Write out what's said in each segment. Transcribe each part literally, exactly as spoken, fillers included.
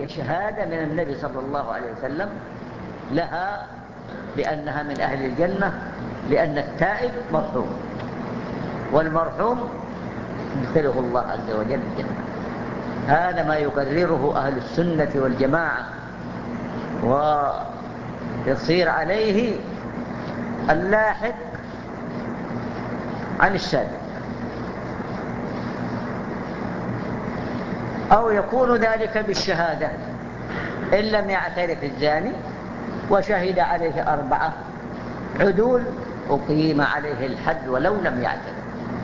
شهادة من النبي صلى الله عليه وسلم لها بأنها من أهل الجنة، لأن التائب مرحوم، والمرحوم يدخله الله عز وجل الجنة. هذا ما يقرره أهل السنة والجماعة، ويصير عليه اللاحق عن السابق، أو يكون ذلك بالشهادة إن لم يعترف الزاني وشهد عليه أربعة عدول أقيم عليه الحد ولو لم يعترف.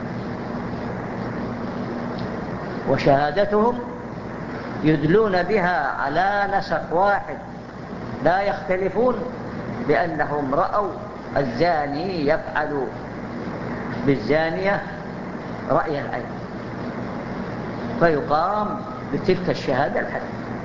وشهادتهم يدلون بها على نسق واحد لا يختلفون، بأنهم رأوا الزاني يفعل بالزانية رأي العين، فيقام بتلك الشهادة الحد.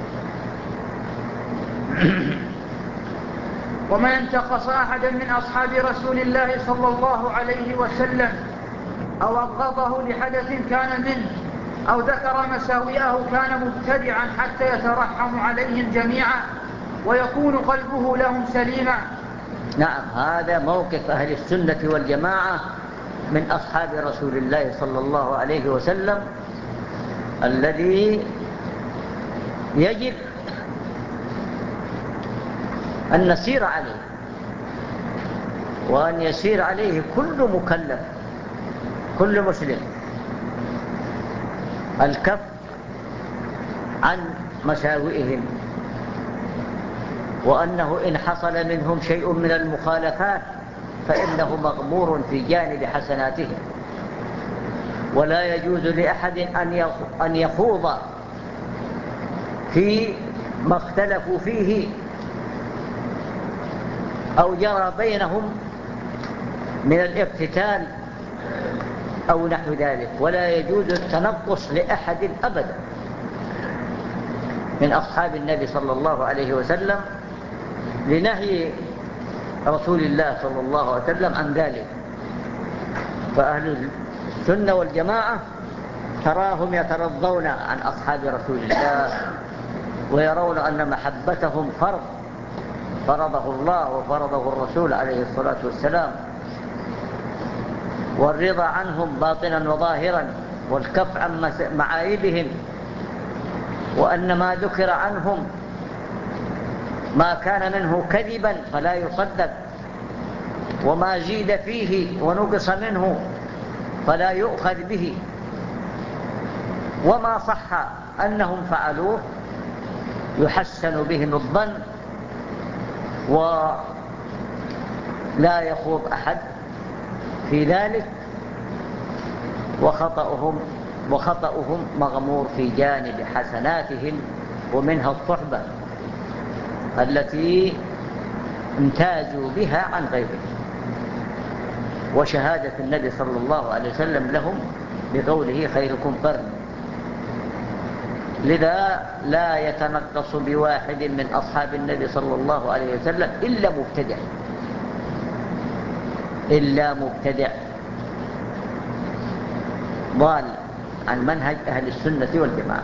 ومن انتقص أحدا من أصحاب رسول الله صلى الله عليه وسلم أو أبغضه لحدث كان منه أو ذكر مساوئه كان مبتدعا حتى يترحم عليهم جميعا ويكون قلبه لهم سليما. نعم، هذا موقف أهل السنة والجماعة من أصحاب رسول الله صلى الله عليه وسلم، الذي يجب أن نسير عليه، وأن يسير عليه كل مكلف، كل مسلم، الكف عن مساوئهم، وأنه إن حصل منهم شيء من المخالفات فإنه مغمور في جانب حسناتهم، ولا يجوز لأحد أن يخوض في ما اختلفوا فيه أو جرى بينهم من الاقتتال أو نحو ذلك، ولا يجوز التنقص لأحد أبدا من أصحاب النبي صلى الله عليه وسلم، لنهي رسول الله صلى الله عليه وسلم عن ذلك. فأهل السنة والجماعة تراهم يترضون عن أصحاب رسول الله، ويرون أن محبتهم فرض فرضه الله وفرضه الرسول عليه الصلاة والسلام، والرضا عنهم باطنا وظاهرا، والكف عن معايبهم، وأن ما ذكر عنهم ما كان منه كذبا فلا يصدق، وما زيد فيه ونقص منه فلا يؤخذ به، وما صح أنهم فعلوه يحسن بهم الظن، ولا يخوض أحد في ذلك، وخطأهم وخطأهم مغمور في جانب حسناتهم، ومنها الصحبة التي امتازوا بها عن غيرهم، وشهادة النبي صلى الله عليه وسلم لهم بقوله خيركم قرني. لذا لا يتنقص بواحد من أصحاب النبي صلى الله عليه وسلم إلا مبتدع، إلا مبتدع ضال عن منهج أهل السنة والجماعة.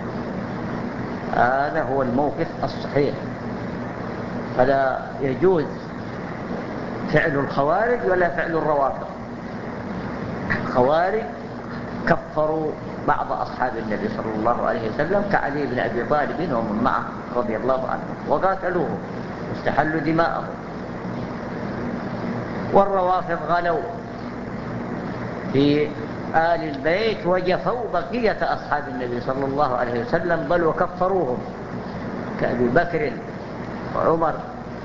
هذا هو الموقف الصحيح، فلا يجوز فعل الخوارج ولا فعل الروافض. الخوارج كفروا بعض أصحاب النبي صلى الله عليه وسلم كعلي بن أبي طالب ومن معه رضي الله عنه، وقاتلوهم واستحلوا دماءهم. والروافض غلوا في آل البيت وجفوا بقية أصحاب النبي صلى الله عليه وسلم، بل وكفروهم كأبي بكر وعمر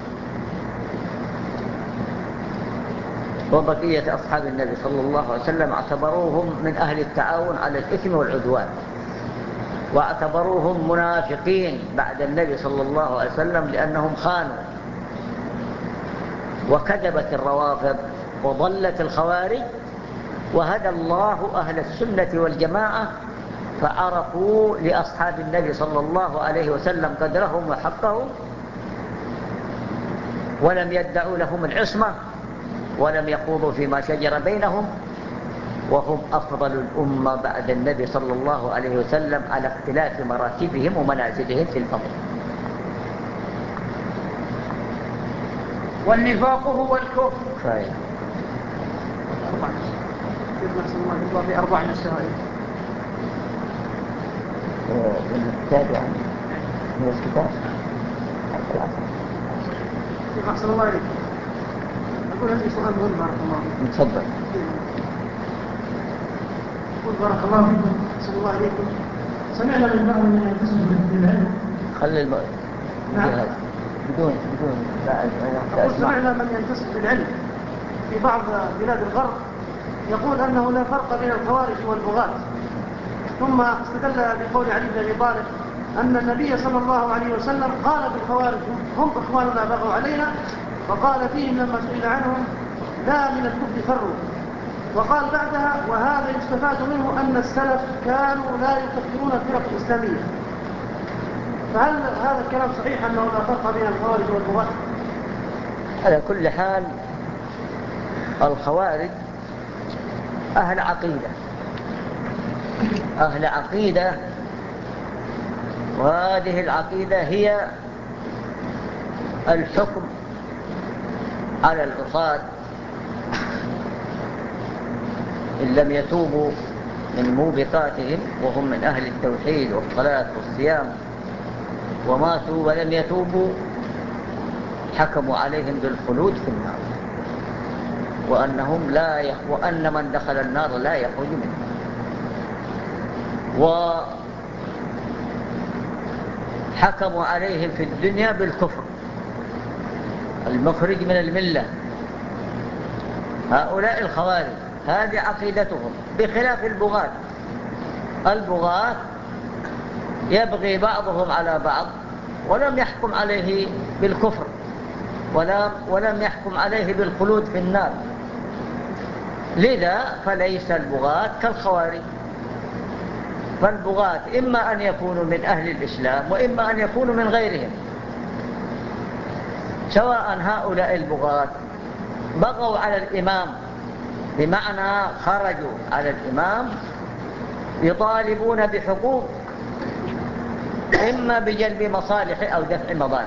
وبقية أصحاب النبي صلى الله عليه وسلم، اعتبروهم من أهل التعاون على الإثم والعدوان، واعتبروهم منافقين بعد النبي صلى الله عليه وسلم لأنهم خانوا. وكذبت الروافض وضلت الخوارج، وهدى الله أهل السنة والجماعة فعرفوا لأصحاب النبي صلى الله عليه وسلم قدرهم وحقهم، ولم يدعوا لهم العصمة، ولم يخوضوا فيما شجر بينهم، وهم أفضل الأمة بعد النبي صلى الله عليه وسلم على اختلاف مراتبهم ومنازلهم في الفضل. والنفاق هو الكفر. فايد الله في أربع مسائل من الكتاب يعني من الكتاب شيخ أحسن الله عليك. أقول عندي سؤال مهم بارك الله فيك. تفضل. أقول بارك الله فيكم أحسن الله عليكم. سمعنا من بعض من ينتسب للعلم. خلي الماء نعم. بدون بدون لا أقول سمعنا من ينتسب للعلم في بعض بلاد الغرب يقول أنه لا فرق بين الخوارج والبغاة، ثم استدل بقول علي بن أبي طالب أن النبي صلى الله عليه وسلم قال بالخوارج هم إخواننا بغوا علينا، وقال فيهم لما سئل عنهم لا من الكفر فروا، وقال بعدها وهذا يستفاد منه أن السلف كانوا لا يكفرون الفرق الإسلامية. فهل هذا الكلام صحيح أنه لا فرق بين الخوارج والبغاة؟ على كل حال الخوارج أهل عقيدة أهل عقيدة وهذه العقيدة هي الحكم على العصاة إن لم يتوبوا من موبقاتهم وهم من أهل التوحيد والصلاة والصيام وماتوا ولم يتوبوا حكموا عليهم بالخلود في النار، وأنهم لا يخ... وأن من دخل النار لا يخرج منها. وحكموا عليهم في الدنيا بالكفر المخرج من الملة. هؤلاء الخوارج هذه عقيدتهم، بخلاف البغاة. البغاة يبغي بعضهم على بعض ولم يحكم عليه بالكفر ولم, ولم يحكم عليه بالخلود في النار، لذا فليس البغاة كالخوارج. فالبغاة إما أن يكونوا من أهل الإسلام وإما أن يكونوا من غيرهم، سواء هؤلاء البغاة بغوا على الإمام بمعنى خرجوا على الإمام يطالبون بحقوق إما بجلب مصالح أو دفع مضار،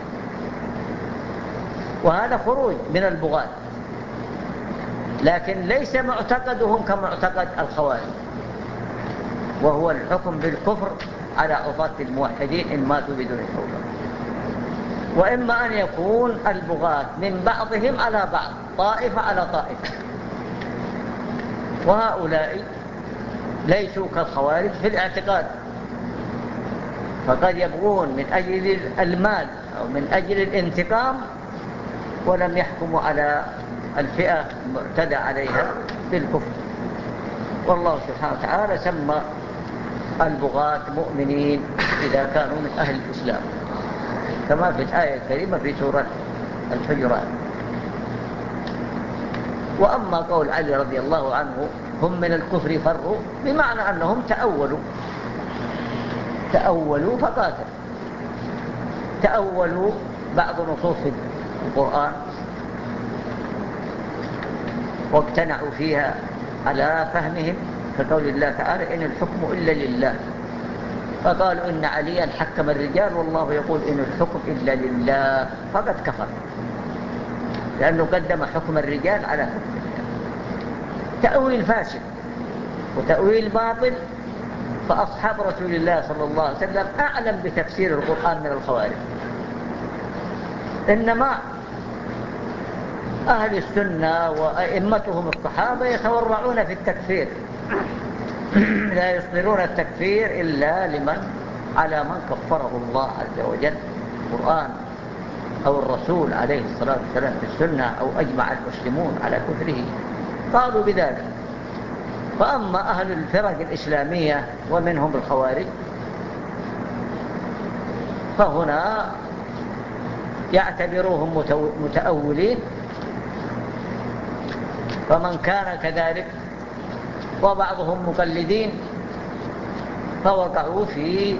وهذا خروج من البغاة، لكن ليس معتقدهم كمعتقد الخوارج، وهو الحكم بالكفر على عصاة الموحدين إن ماتوا بدون توبة. وإما أن يكون البغاة من بعضهم على بعض، طائفة على طائفة، وهؤلاء ليسوا كالخوارج في الاعتقاد، فقد يبغون من أجل المال أو من أجل الانتقام ولم يحكموا على الفئة المعتدى عليها بالكفر. والله سبحانه وتعالى سمى البغاة مؤمنين إذا كانوا من أهل الإسلام، كما في الآية الكريمة في سورة الحجرات. وأما قول علي رضي الله عنه هم من الكفر فروا، بمعنى أنهم تأولوا تأولوا فقاتل تأولوا بعض نصوص القرآن واقتنعوا فيها على فهمهم، كقول الله تعالى إن الحكم إلا لله، فقالوا إن عليا حكم الرجال والله يقول إن الحكم إلا لله، فقد كفر لأنه قدم حكم الرجال على حكم الله. تأويل فاسد وتأويل باطل. فأصحاب رسول الله صلى الله عليه وسلم أعلم بتفسير القرآن من الخوارج، إنما أهل السنة وأئمتهم الصحابة يتورعون في التكفير، لا يصدرون التكفير إلا لمن على من كفره الله عز وجل القرآن أو الرسول عليه الصلاة والسلام في السنة أو أجمع المسلمون على كفره قالوا بذلك. فأما أهل الفرق الإسلامية ومنهم الخوارج فهنا يعتبروهم متأولين، فمن كان كذلك وبعضهم مقلدين فوقعوا في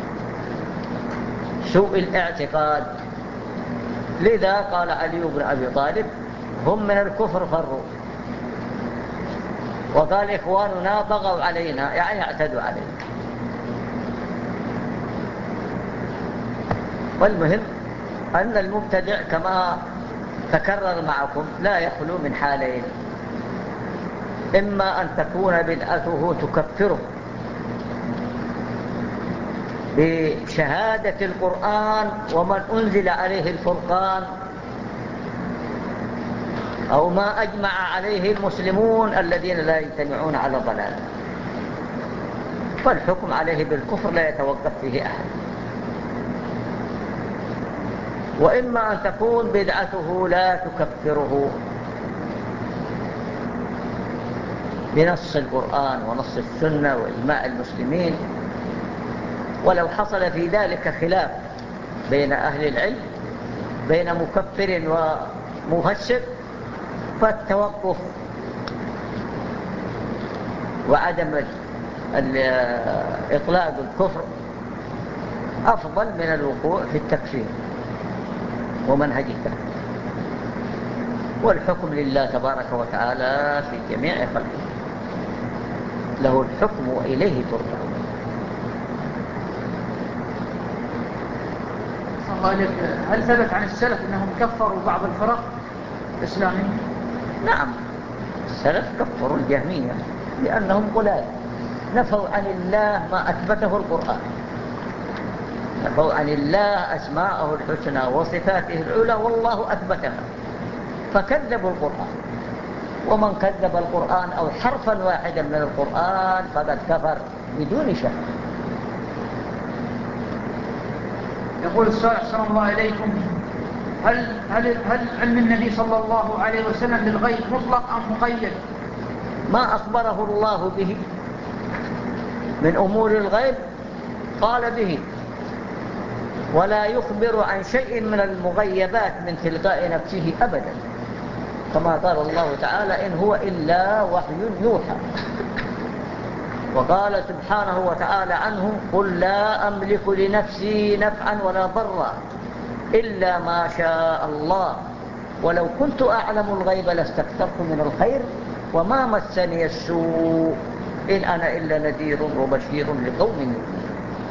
سوء الاعتقاد. لذا قال علي بن أبي طالب هم من الكفر فروا. وقال إخواننا طغوا علينا، يعني اعتدوا علينا. والمهم أن المبتدع كما تكرر معكم لا يخلو من حالين: إما أن تكون بدعته تكفره بشهادة القرآن ومن أنزل عليه الفرقان، أو ما أجمع عليه المسلمون الذين لا يجتمعون على ضلال، فالحكم عليه بالكفر لا يتوقف فيه أحد. وإما أن تكون بدعته لا تكفره بنص القرآن ونص السنة وإجماع المسلمين، ولو حصل في ذلك خلاف بين أهل العلم بين مكفر ومفسر، فالتوقف وعدم إطلاق الكفر أفضل من الوقوع في التكفير ومنهج التكفير. والحكم لله تبارك وتعالى في جميع خلقه، له الحكم وإليه ترجعون. هل ثبت عن السلف أنهم كفروا بعض الفرق الإسلامية؟ نعم، السلف كفروا الجهمية لأنهم قلال، نفوا عن الله ما أثبته القرآن، نفوا عن الله أسماءه الحسنى وصفاته العلى والله أثبتها، فكذبوا القرآن. ومن كذب القرآن أو حرفا واحدا من القرآن فقد كفر بدون شك. يقول السؤال أحسن الله إليكم: هل, هل, هل علم النبي صلى الله عليه وسلم بالغيب مطلق أم مقيد؟ ما أخبره الله به من أمور الغيب قال به، ولا يخبر عن شيء من المغيبات من تلقاء نفسه أبدا، كما قال الله تعالى: إن هو إلا وحي يوحى. وقال سبحانه وتعالى عنه: قل لا أملك لنفسي نفعا ولا ضرا إلا ما شاء الله ولو كنت أعلم الغيب لاستكثرت من الخير وما مسني السوء إن أنا إلا نذير وبشير لقوم يؤمنون.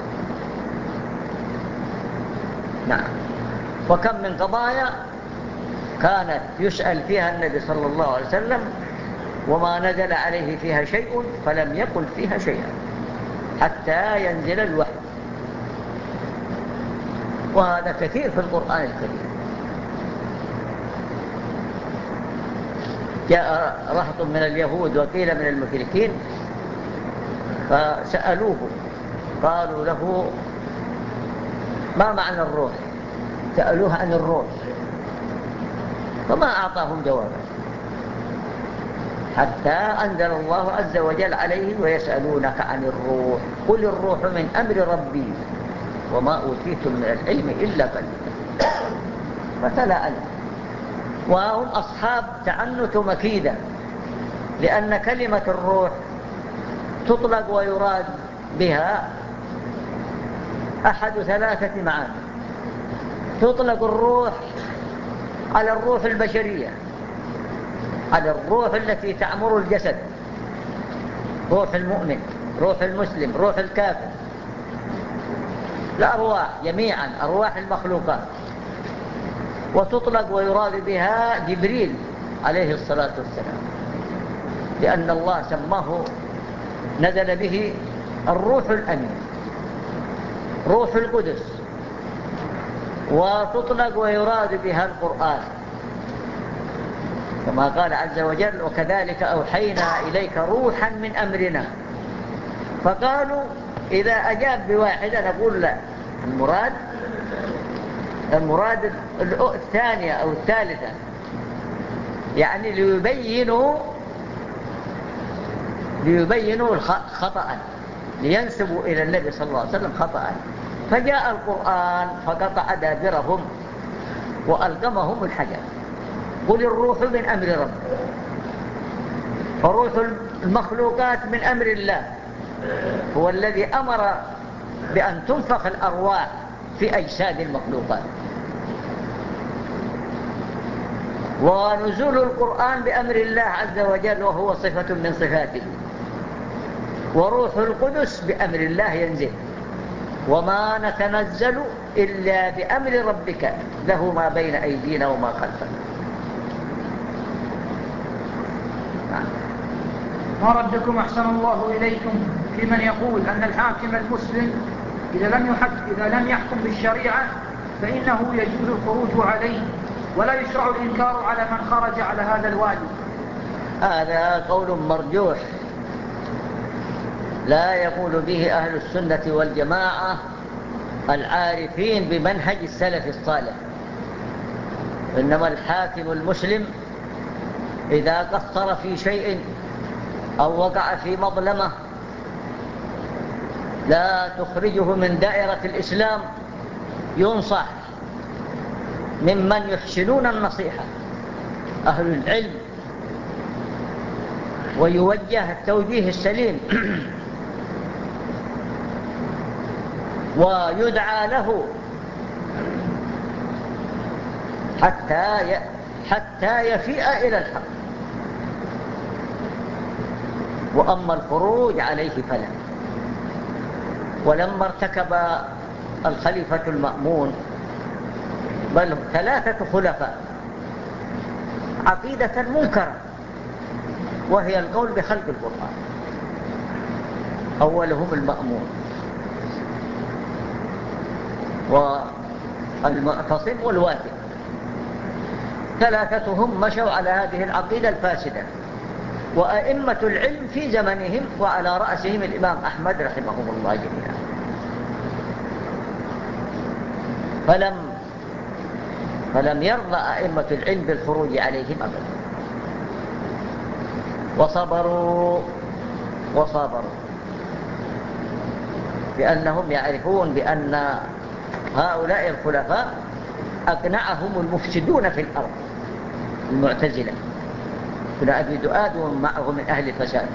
نعم. وكم من قضايا كانت يسأل فيها النبي صلى الله عليه وسلم وما نزل عليه فيها شيء فلم يقل فيها شيئا حتى ينزل الوحي، وهذا كثير في القرآن الكريم. جاء رهط من اليهود وقيل من المشركين فسألوه، قالوا له: ما معنى الروح؟ سألوه عن الروح فما أعطاهم جوابا، حتى أنزل الله عز وجل عليه: ويسألونك عن الروح قل الروح من أمر ربي وما أوتيتم من العلم إلا قليلا. فتلا علم. وهم أصحاب تعنت مكيدة، لأن كلمة الروح تطلق ويراد بها أحد ثلاثة معاني. تطلق الروح على الروح البشرية، على الروح التي تعمر الجسد، روح المؤمن، روح المسلم، روح الكافر، الأرواح جميعا، أرواح المخلوقات. وتطلق ويراد بها جبريل عليه الصلاة والسلام، لأن الله سماه نزل به الروح الأمين، روح القدس. وتطلق ويراد بها القرآن، كما قال عز وجل: وكذلك أوحينا إليك روحا من أمرنا. فقالوا إذا أجاب بواحدة نقول لا، المراد المراد الثانية أو الثالثة، يعني ليبينوا ليبينوا خطأ، لينسبوا إلى النبي صلى الله عليه وسلم خطأ. فجاء القرآن فقطع دابرهم وألقمهم الحجر. قل الروح من أمر ربك، فروح المخلوقات من أمر الله، هو الذي أمر بأن تنفخ الأرواح في أجساد المخلوقات. ونزول القرآن بأمر الله عز وجل وهو صفة من صفاته، وروح القدس بأمر الله ينزل، وما نتنزل إلا بأمر ربك له ما بين أيدينا وما خلفنا. ما ردكم أحسن الله إليكم في من يقول أن الحاكم المسلم إذا لم يحكم, إذا لم يحكم بالشريعة فإنه يجوز الخروج عليه ولا يشرع الإنكار على من خرج على هذا الوادي؟ هذا قول مرجوح لا يقول به أهل السنة والجماعة العارفين بمنهج السلف الصالح. إنما الحاكم المسلم إذا قصر في شيء أو وقع في مظلمة لا تخرجه من دائرة الإسلام ينصح ممن يحسنون النصيحة أهل العلم، ويوجه التوجيه السليم، ويدعى له حتى حتى يفيء إلى الحق. وأما الخروج عليه فلا. ولما ارتكب الخليفة المأمون بل ثلاثة خلفاء عقيدة منكرة، وهي القول بخلق القرآن، أولهم المأمون والمعتصم والواثق، ثلاثتهم مشوا على هذه العقيدة الفاسدة، وأئمة العلم في زمنهم وعلى رأسهم الإمام أحمد رحمه الله جميعا. فلم فلم يرضى أئمة العلم بالخروج عليهم أبدا، وصبروا وصبروا بأنهم يعرفون بأن هؤلاء الخلفاء أقنعهم المفسدون في الأرض المعتزلة ابن أبي دؤاد ومعه من أهل الفساد.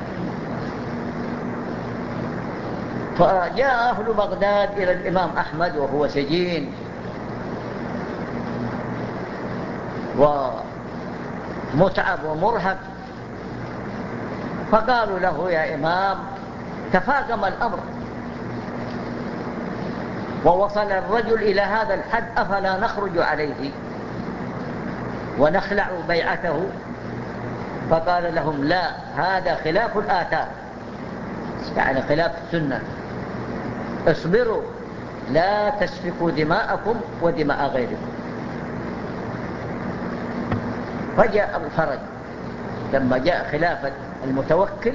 فجاء أهل بغداد إلى الإمام أحمد وهو سجين ومتعب ومرهق، فقالوا له يا إمام تفاقم الأمر ووصل الرجل إلى هذا الحد، أفلا نخرج عليه ونخلع بيعته؟ فقال لهم لا، هذا خلاف الآثار، يعني خلاف السنة، اصبروا لا تسفكوا دماءكم ودماء غيركم. فجاء الفرج لما جاء خلافة المتوكل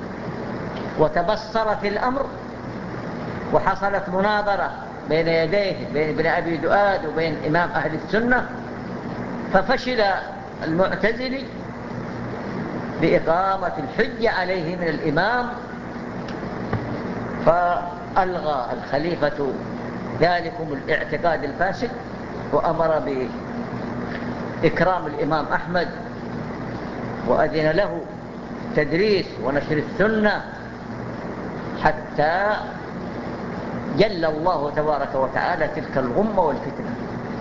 وتبصر في الأمر، وحصلت مناظرة بين يديه بين ابن أبي دؤاد وبين إمام أهل السنة، ففشل المعتزلي بإقامة الحجة عليه من الإمام، فألغى الخليفة ذلكم الاعتقاد الفاسد وأمر بإكرام الإمام أحمد، وأذن له تدريس ونشر السنة حتى جل الله تبارك وتعالى تلك الغمة والفتنة.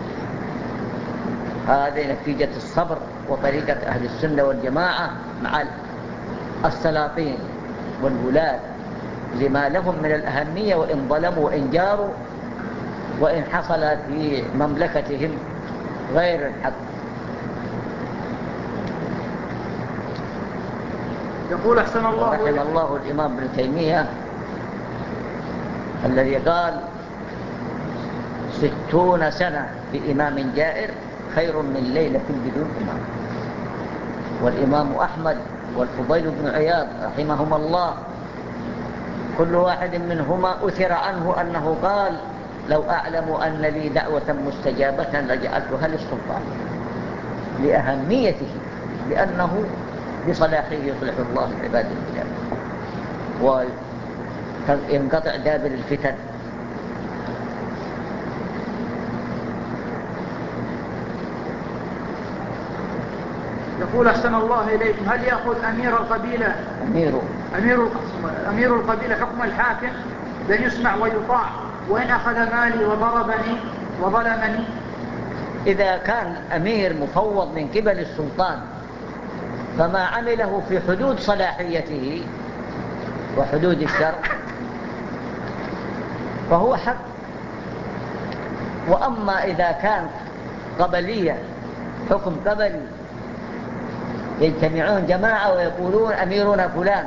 هذه نتيجة الصبر وطريقة أهل السنة والجماعة مع السلاطين والولاة لما لهم من الأهمية، وإن ظلموا وإن جاروا وإن حصل في مملكتهم غير الحق. يقول أحسن الله رحم الله الإمام ابن تيمية الذي قال ستون سنة بإمام جائر خير من ليلة بدون إمام. والإمام أحمد والفضيل بن عياض رحمهما الله كل واحد منهما أثر عنه أنه قال لو أعلم أن لي دعوة مستجابة لجعلتها للسلطان، لأهميته، لأنه بصلاحه يصلح الله عباد البلاد وينقطع دابر الفتن. يقول أحسن الله إليكم هل يأخذ أمير القبيلة أمير أمير أمير القبيلة حكم الحاكم بأن يسمع ويطاع وإن أخذ مالي وضربني وظلمني؟ إذا كان أمير مفوض من قبل السلطان فما عمله في حدود صلاحيته وحدود الشرع فهو حق. وأما إذا كان قبلية حكم قبلي يجتمعون جماعة ويقولون أميرنا فلان،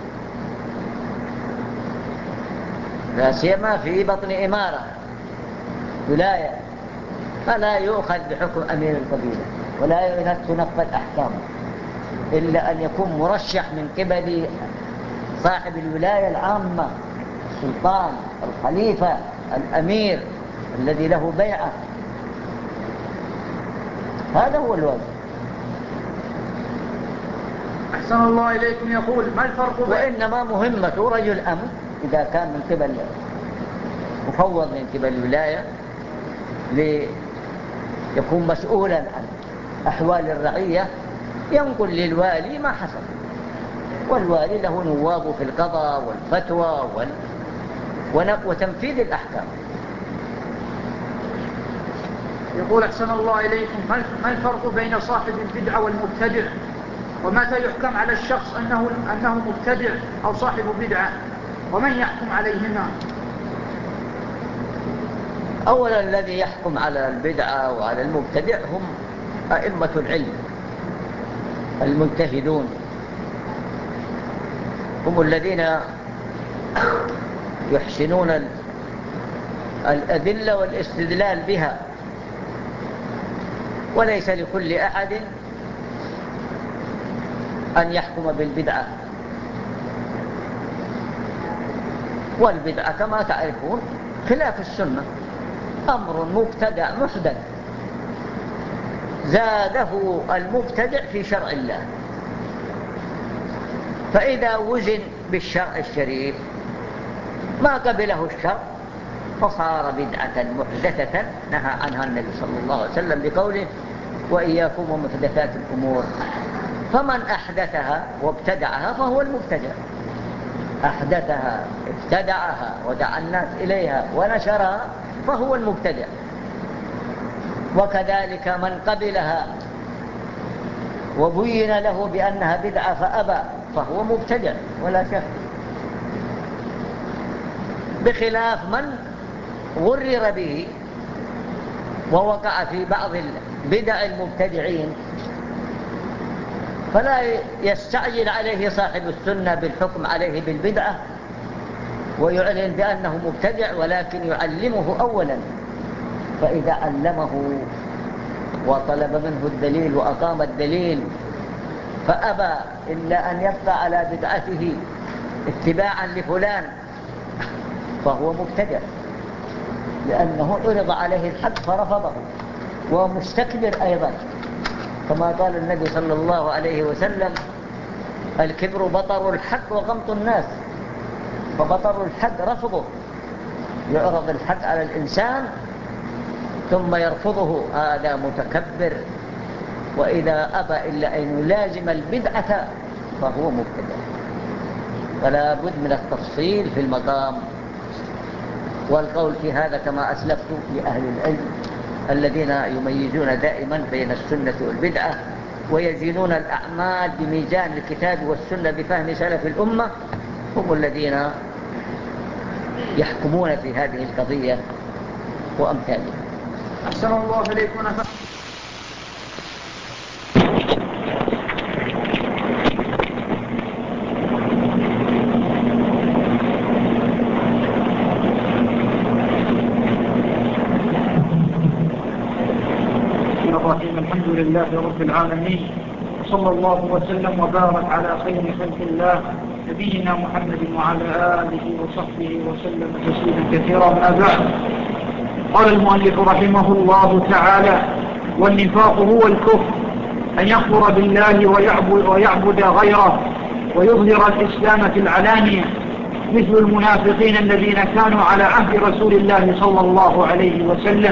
لا سيما في بطن إمارة ولاية، فلا يؤخذ بحكم أمير القبيلة ولا تنفذ أحكامه إلا أن يكون مرشح من قبل صاحب الولاية العامة، السلطان، الخليفة، الأمير الذي له بيعة. هذا هو الواجب. أحسن الله إليكم. يقول ما الفرق بين وإنما مهمة رجل أمر إذا كان من قبل مفوض من قبل الولاية ليكون مسؤولا عن أحوال الرعية ينقل للوالي ما حصل، والوالي له نواب في القضاء والفتوى وتنفيذ الأحكام. يقول أحسن الله إليكم ما الفرق بين صاحب البدعة والمبتدع، ومتى يحكم على الشخص أنه, أنه مبتدع أو صاحب بدعة، ومن يحكم عليهما؟ أولا الذي يحكم على البدعة وعلى المبتدع هم أئمة العلم المجتهدون، هم الذين يحسنون الأدلة والاستدلال بها، وليس لكل أحد أن يحكم بالبدعة. والبدعة كما تعرفون خلاف السنة، أمر مبتدع محدث زاده المبتدع في شرع الله، فإذا وزن بالشرع الشريف ما قبله الشرع فصار بدعة محدثة نهى عنها النبي صلى الله عليه وسلم بقوله وإياكم ومحدثات الأمور، فمن أحدثها وابتدعها فهو المبتدع. أحدثها ابتدعها ودعا الناس إليها ونشرها فهو المبتدع. وكذلك من قبلها وبين له بأنها بدعة فأبى فهو مبتدع ولا شك، بخلاف من غرر به ووقع في بعض البدع المبتدعين فلا يستعجل عليه صاحب السنة بالحكم عليه بالبدعة ويعلن بأنه مبتدع، ولكن يعلمه أولا، فإذا علمه وطلب منه الدليل وأقام الدليل فأبى إلا أن يبقى على بدعته اتباعا لفلان فهو مبتدع، لأنه عرض عليه الحق فرفضه ومستكبر أيضا، كما قال النبي صلى الله عليه وسلم الكبر بطر الحق وغمط الناس، فبطر الحق رفضه، يعرض الحق على الإنسان ثم يرفضه، هذا متكبر، وإذا أبى إلا أن يلازم البدعة فهو مبتدع. فلا بد من التفصيل في المقام والقول في هذا كما أسلفت لأهل العلم الذين يميزون دائما بين السنة والبدعة ويزينون الأعمال بميزان الكتاب والسنة بفهم سلف الأمة، هم الذين يحكمون في هذه القضية وأمثالها. أحسن الله إليكم. الحمد لله رب العالمين، صلى الله وسلم وبارك على خير خلق الله نبينا محمد وعلى آله وصحبه وسلم تسليما كثيرا. ما بعد، قال المؤلف رحمه الله تعالى: والنفاق هو الكفر، أن يكفر بالله ويعبد, ويعبد غيره ويظهر الإسلام في العلانية، مثل المنافقين الذين كانوا على عهد رسول الله صلى الله عليه وسلم.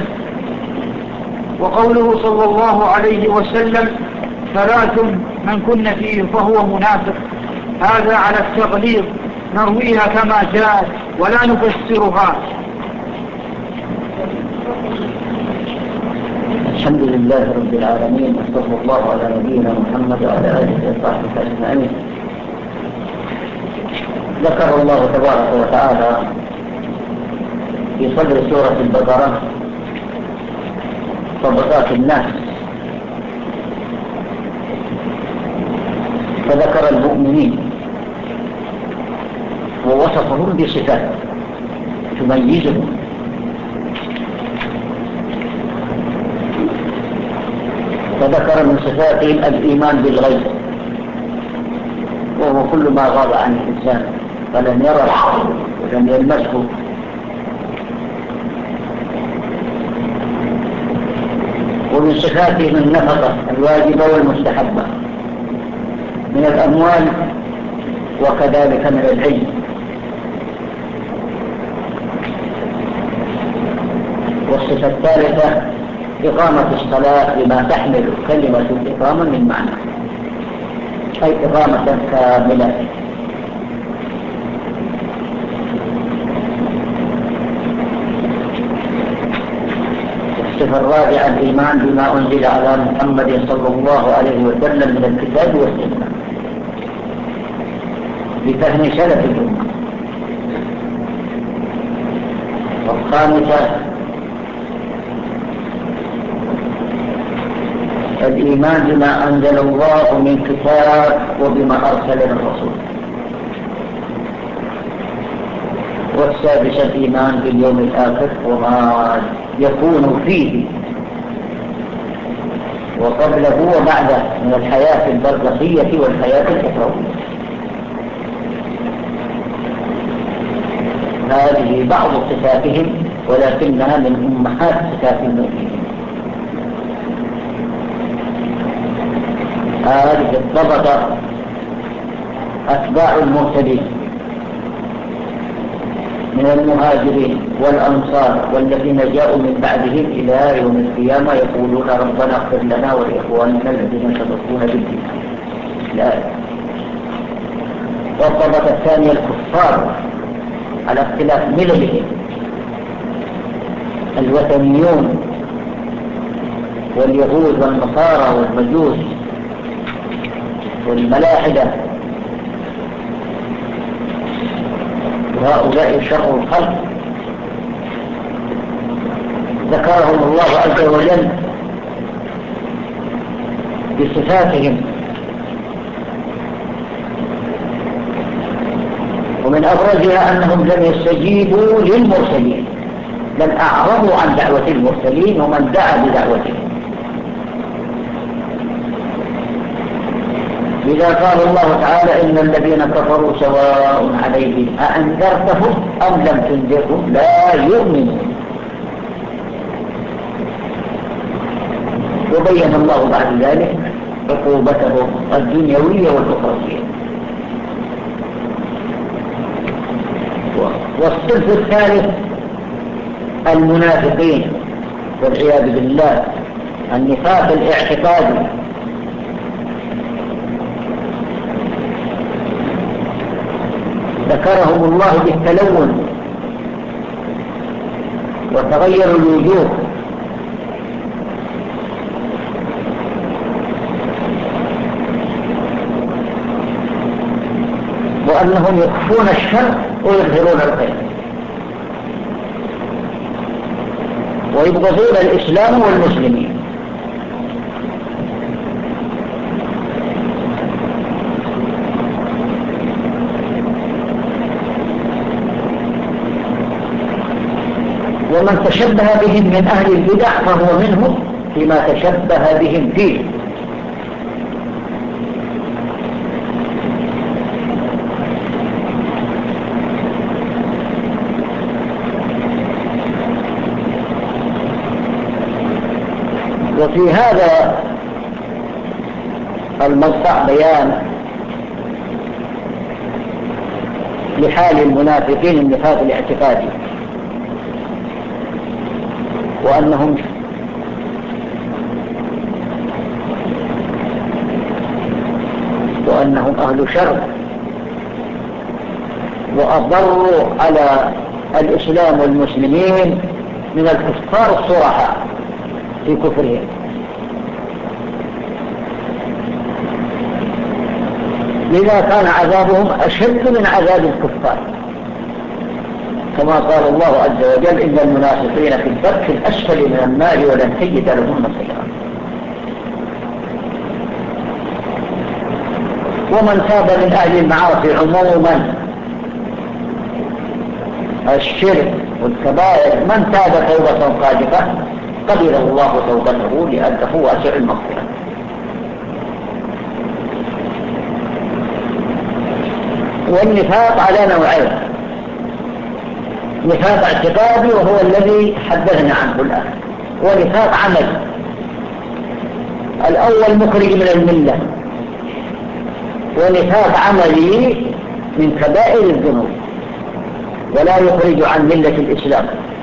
وقوله صلى الله عليه وسلم: ثلاث من كن فيه فهو منافق، هذا على التغليظ، نرويها كما جاءت ولا نفسرها. الحمد لله رب العالمين، وصلى الله على نبينا محمد وعلى آله وصحبه أجمعين. ذكر الله تبارك وتعالى في صدر سورة البقرة طبقات الناس، فذكر المؤمنين ووصفهم بصفات تميزهم، فذكر من صفاتهم الإيمان بالغيب، وهو كل ما غاب عن الإنسان فلم يره ولم يلمسه. ومن صفاتهم النفقة الواجبة والمستحبة من الأموال وكذلك من العلم. والصفة الثالثة إقامة الصلاة بما تحمل كلمة الإقامة من معنى، أي إقامة كاملة. الصفة الرابعة الإيمان بما أنزل على محمد صلى الله عليه وسلم من الكتاب والسنة بفهم سلف الأمة. والخامسة الإيمان بما أنزل الله من كتاب وبما أرسل الرسول. والسادسة الإيمان باليوم الآخر وما يكون فيه وقبله وبعده من الحياة البرزخية والحياة الأخروية. هذه بعض صفاتهم ولكنها من أمهات صفات المؤمنين. هذه الطبقة أتباع المرسلين من المهاجرين والأنصار والذين جاءوا من بعدهم إلى يوم القيامة يقولون ربنا اغفر لنا ولإخواننا الذين سبقونا بالإيمان. لا. والطبقة الثانية الكفار على اختلاف مللهم، الوثنيون واليهود والنصارى والمجوس والملاحدة، وهؤلاء شر الخلق ذكرهم الله عز وجل بصفاتهم. ومن أبرزها أنهم لم يستجيبوا للمرسلين، بل أعرضوا عن دعوة المرسلين ومن دعا بدعوتهم. إذا قال الله تعالى إن الذين كفروا سواء عليهم أأنذرتهم أم لم تنذرهم لا يؤمنون. وبين الله بعد ذلك عقوبتهم الدنيوية والأخروية. والصنف الثالث المنافقين والعياذ بالله، النفاق الاعتقادي، ذكرهم الله بالتلون وتغير الوجوه، وأنهم يخفون الشر ويظهرون الخير، ويبغضون الإسلام والمسلمين. ومن تشبه بهم من أهل البدع فهو منهم فيما تشبه بهم فيه. وفي هذا المقطع بيان لحال المنافقين النفاق الاعتقادي، وأنهم وأنهم أهل شر وأضروا على الإسلام والمسلمين من الكفار الصرحاء في كفرهم. لذا كان عذابهم أشد من عذاب الكفار، كما قال الله عز وجل: إن المنافقين في الدرك الأسفل من النار ولن تجد لهم نصيرا. ومن تاب من أهل المعاصي عموما، الشرك والكبائر، من تاب توبة صادقة قبل الله توبته لأنه واسع المغفرة. والنفاق على نوعين: نفاق اعتقادي وهو الذي حدثنا عنه الآن، ونفاق عملي. الأول مخرج من الملة، ونفاق عملي من كبائر الذنوب ولا يخرج عن ملة الإسلام،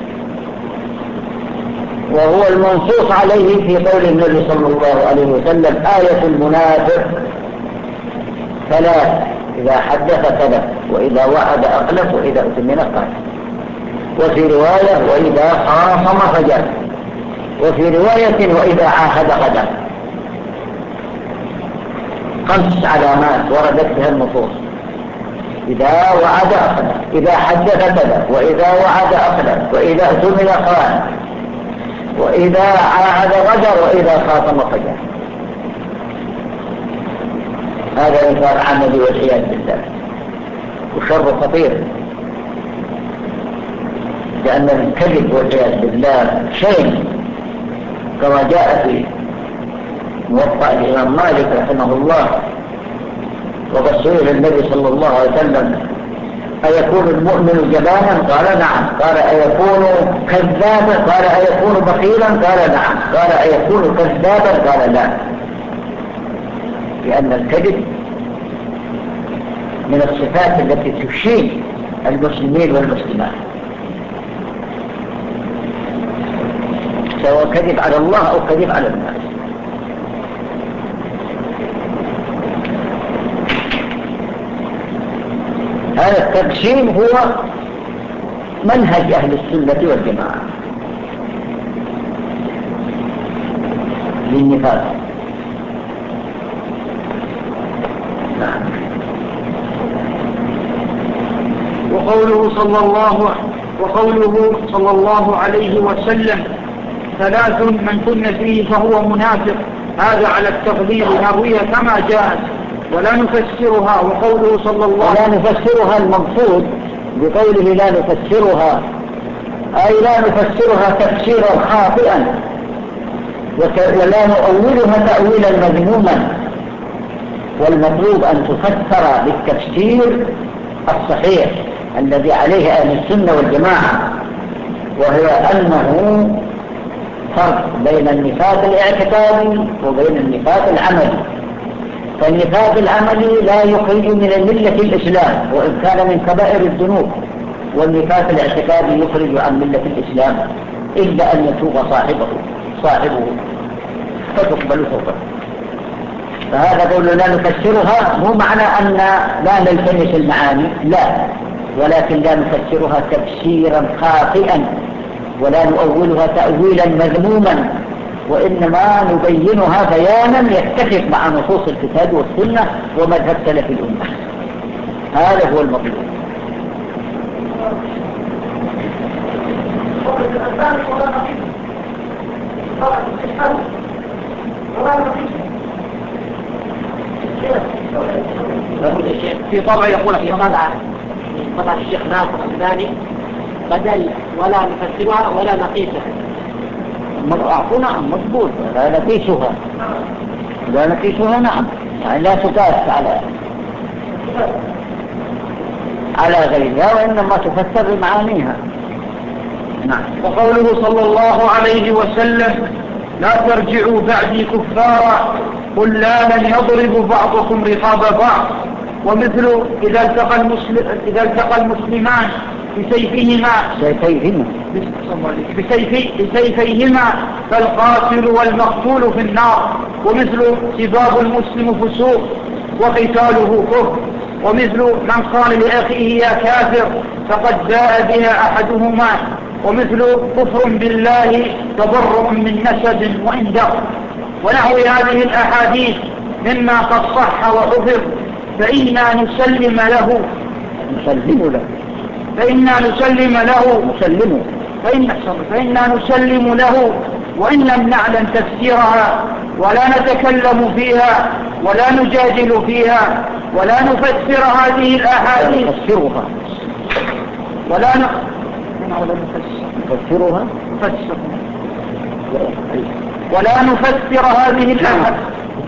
وهو المنصوص عليه في قول النبي صلى الله عليه وسلم: آية المنافق ثلاث: إذا حدث كذب، وإذا وعد أخلف، وإذا اؤتمن خان. وفي رواية: وإذا خاصم فجر. وفي رواية: وإذا عاهد غدر. خمس علامات وردت بها النصوص: إذا وعد أخلف، إذا حدث كذب، وإذا وعد أخلف، وإذا اؤتمن خان، وإذا عاهد غدر، وإذا خاصم فجر. هذا نفاق عملي والعياذ بالله، وشر خطير، لأن الكذب والعياذ بالله شيء، كما جاء في موطأ الإمام مالك رحمه الله: وقد سئل النبي صلى الله عليه وسلم: أيكون المؤمن جبانا؟ قال: نعم. قال: أيكون كذابا؟ قال: أيكون بخيلا؟ قال: نعم. قال: أيكون كذابا؟ قال: لا. لأن الكذب من الصفات التي تشين المسلمين والمسلمات، سواء كذب على الله أو كذب على الناس. هذا التقسيم هو منهج أهل السنة والجماعة للنفاق. نعم. وقوله صلى الله وقوله صلى الله عليه وسلم: ثلاث من كن فيه فهو منافق، هذا على التفضيل نرويها كما جاءت ولا نفسرها. وقوله صلى الله ولا نفسرها المقصود بقوله لا نفسرها، أي لا نفسرها تفسيرا خاطئا، ولا نؤولها تأويلا مذموما. والمطلوب أن تفسر بالتفسير الصحيح الذي عليه أهل السنة والجماعة، وهي أنه فرق بين النفاق الاعتقادي وبين النفاق العملي. فالنفاق العملي لا يخرج من ملة الإسلام وإن كان من كبائر الذنوب، والنفاق الاعتقادي يخرج عن ملة الإسلام إلا أن يتوب صاحبه صاحبه فتقبل توبته. فهذا قول لا نفسرها مو معنى أن لا نلتمس المعاني، لا، ولكن لا نفسرها تفسيرا خاطئا ولا نؤولها تأويلا مذموما، وإنما نبينها بيانا يتفق مع نصوص الكتاب والسنة ومذهب سلف الأمة. هذا هو المطلوب. في طبع يقول في طبع طبع الشيخ ناصر الثاني: بدل ولا نفسرها ولا نقيسها. نعم مضبوط، لا نقيسها لا نقيسها نعم، يعني لا تقاس على على غيرها، وإنما تفسر بمعانيها. نعم. وقوله صلى الله عليه وسلم: لا ترجعوا بعدي كفارا خلالا يضرب بعضكم رقاب بعض. ومثل إذا التقى المسلم إذا التقى المسلمان بسيفهما سيفيهما بسيفي بسيفيهما فالقاتل والمقتول في النار. ومثل سباب المسلم فسوق وقتاله كفر. ومثل من قال لأخيه يا كافر فقد جاء بها أحدهما ومثل كفر بالله تبرؤ من نسب وإن دخل، ونحو هذه الأحاديث مما قد صح وحفظ، فإنا نسلم له نسلم له فإنا نسلم له نسلم فإن فإنا نسلم له وإن لم نعلم تفسيرها، ولا نتكلم فيها ولا نجادل فيها ولا نفسر هذه الأحاديث نفسرها ولا نفسرها نفسر ولا نفسر هذه الأحاديث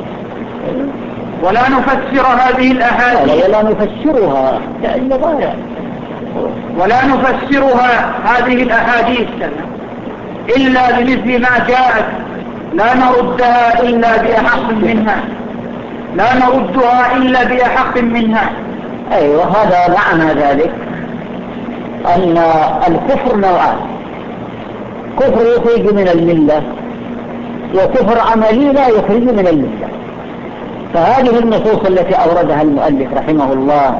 ولا نفسر هذه الأحاديث ولا نفسرها لأن ضايع ولا نفسرها هذه الأحاديث إلا بمثل ما جاءت، لا نردها إلا بأحق منها لا نردها إلا بأحق منها أيوة، هذا معنى ذلك أن الكفر نوعان: كفر يخرج من الملة، وكفر عملي لا يخرج من الملة. فهذه النصوص التي أوردها المؤلف رحمه الله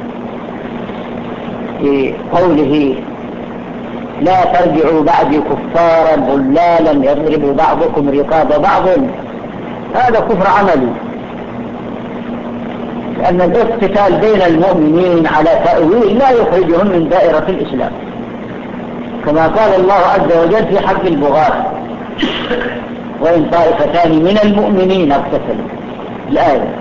في قوله لا ترجعوا بعدي كفارا ضلالا يضرب بعضكم رقاب بعض، هذا كفر عملي، لأن الاقتتال بين المؤمنين على تأويل لا يخرجهم من دائرة الإسلام، كما قال الله عز وجل في حق البغاة: وإن طائفتان من المؤمنين اقتتلوا، الآية.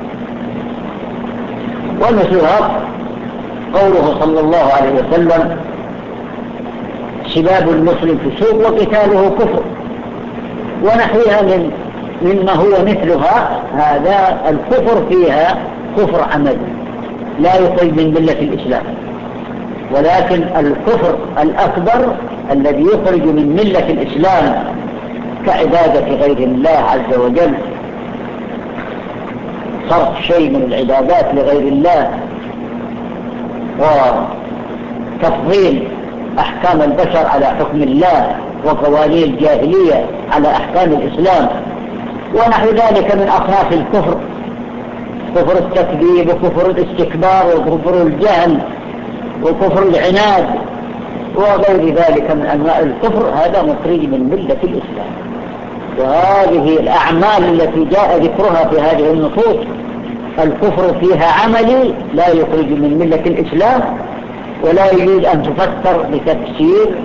والمسيحات قوله صلى الله عليه وسلم: سباب المسلم فسوق وقتاله كفر، ونحوها من مما هو مثلها. هذا الكفر فيها كفر عملي لا يخرج من ملة الإسلام، ولكن الكفر الأكبر الذي يخرج من ملة الإسلام كعبادة غير الله عز وجل، صرف شيء من العبادات لغير الله، وتفضيل أحكام البشر على حكم الله، وقوانين الجاهلية على أحكام الإسلام، ونحو ذلك من أصناف الكفر: كفر التكذيب، وكفر الاستكبار، وكفر الجهل، وكفر العناد، وغير ذلك من أنواع الكفر. هذا مخرج من ملة الإسلام. وهذه الأعمال التي جاء ذكرها في هذه النصوص الكفر فيها عملي لا يخرج من ملة الإسلام، ولا يريد أن تفسر بتفسير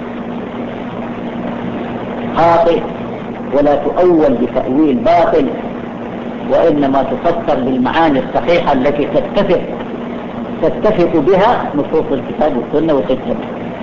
خاطئ ولا تؤول بتأويل باطل، وإنما تفسر بالمعاني الصحيحة التي تتفق تتفق بها نصوص الكتاب والسنة وتتبع.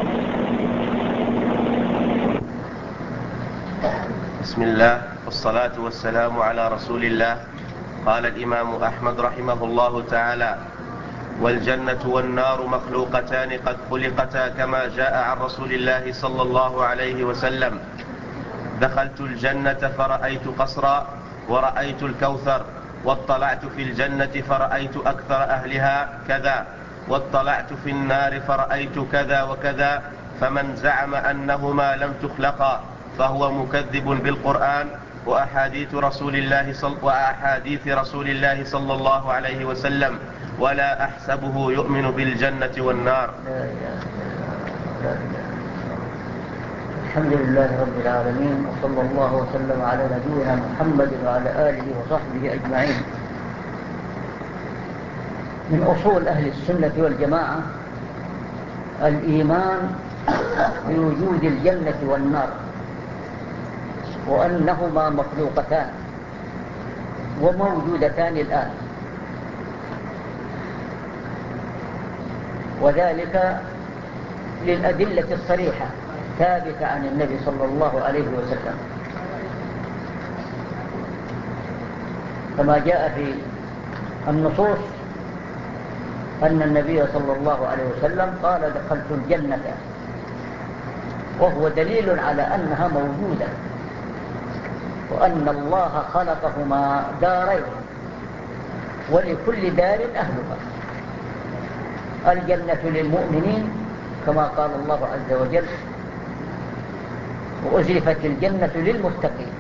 بسم الله والصلاة والسلام على رسول الله. قال الإمام أحمد رحمه الله تعالى: والجنة والنار مخلوقتان قد خلقتا كما جاء عن رسول الله صلى الله عليه وسلم: دخلت الجنة فرأيت قصرا ورأيت الكوثر، واطلعت في الجنة فرأيت أكثر أهلها كذا، واطلعت في النار فرأيت كذا وكذا. فمن زعم أنهما لم تخلقا فهو مكذب بالقرآن وأحاديث رسول الله صل... وأحاديث رسول الله صلى الله عليه وسلم، ولا أحسبه يؤمن بالجنة والنار. الحمد لله رب العالمين، وصلى الله وسلم على نبينا محمد وعلى آله وصحبه أجمعين. من أصول أهل السنة والجماعة الإيمان بوجود الجنة والنار، وأنهما مخلوقتان وموجودتان الآن، وذلك للأدلة الصريحة ثابتة عن النبي صلى الله عليه وسلم، كما جاء في النصوص أن النبي صلى الله عليه وسلم قال: دخلت الجنة، وهو دليل على أنها موجودة، وأن الله خلقهما دارين، ولكل دار أهلها. الجنة للمؤمنين كما قال الله عز وجل: وأزلفت الجنة للمتقين.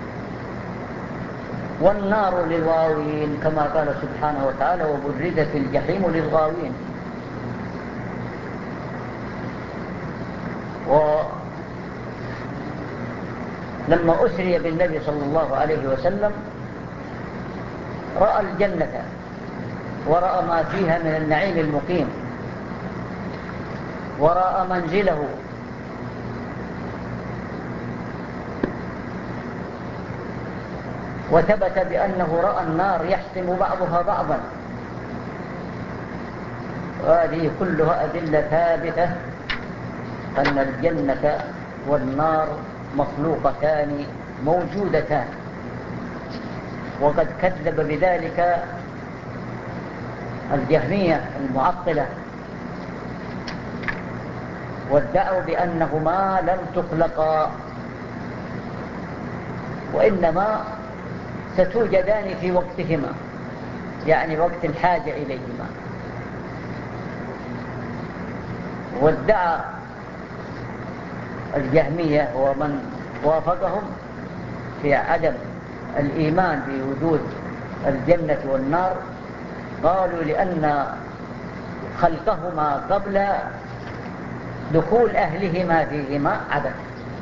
والنار للغاوين كما قال سبحانه وتعالى: وبرزت الجحيم للغاوين. ولما أسري بالنبي صلى الله عليه وسلم رأى الجنة ورأى ما فيها من النعيم المقيم، ورأى منزله، وثبت بأنه رأى النار يحسم بعضها بعضا. وهذه كلها أدلة ثابتة أن الجنة والنار مخلوقتان موجودتان. وقد كذب بذلك الجهمية المعطلة، وادعوا بأنهما لم تخلقا، وإنما ستوجدان في وقتهما، يعني وقت الحاجة إليهما. وادعى الجهمية ومن وافقهم في عدم الإيمان بوجود الجنة والنار، قالوا لأن خلقهما قبل دخول أهلهما فيهما عبث.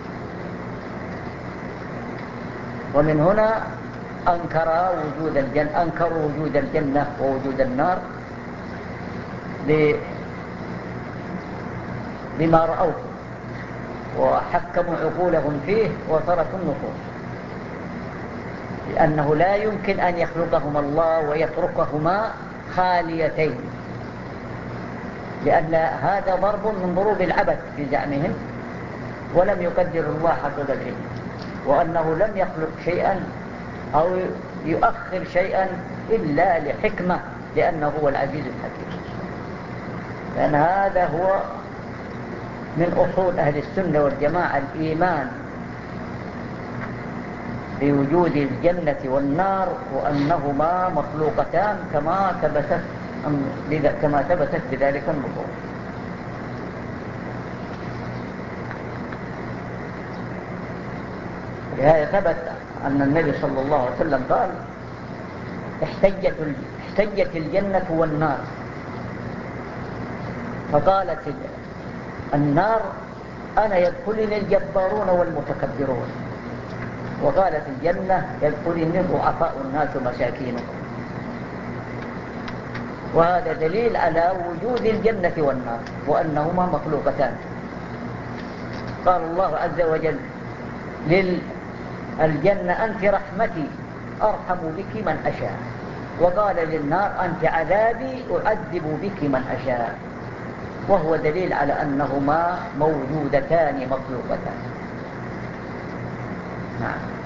ومن هنا أنكر وجود الجنة أنكروا وجود الجنة ووجود النار بما رأوه، وحكموا عقولهم فيه وتركوا النصوص، لأنه لا يمكن أن يخلقهما الله ويتركهما خاليتين، لأن هذا ضرب من ضروب العبث في زعمهم، ولم يقدر الله حق قدره، وأنه لم يخلق شيئا أو يؤخر شيئا إلا لحكمة، لأنه هو العزيز الحكيم. لأن هذا هو من أصول أهل السنة والجماعة، الإيمان بوجود الجنة والنار، وأنهما مخلوقتان كما ثبتت كما ثبتت بذلك النصوص. لهذا ثبت أن النبي صلى الله عليه وسلم قال: احتجت احتجت الجنة والنار، فقالت النار: أنا يدخلني الجبارون والمتكبرون، وقالت الجنة: يدخلني ضعفاء الناس ومساكينهم. وهذا دليل على وجود الجنة والنار وأنهما مخلوقتان. قال الله عز وجل للجنة: أنت رحمتي أرحم بك من أشاء، وقال للنار: أنت عذابي أعذب بك من أشاء. وهو دليل على أنهما موجودتان مخلوقتان. نعم.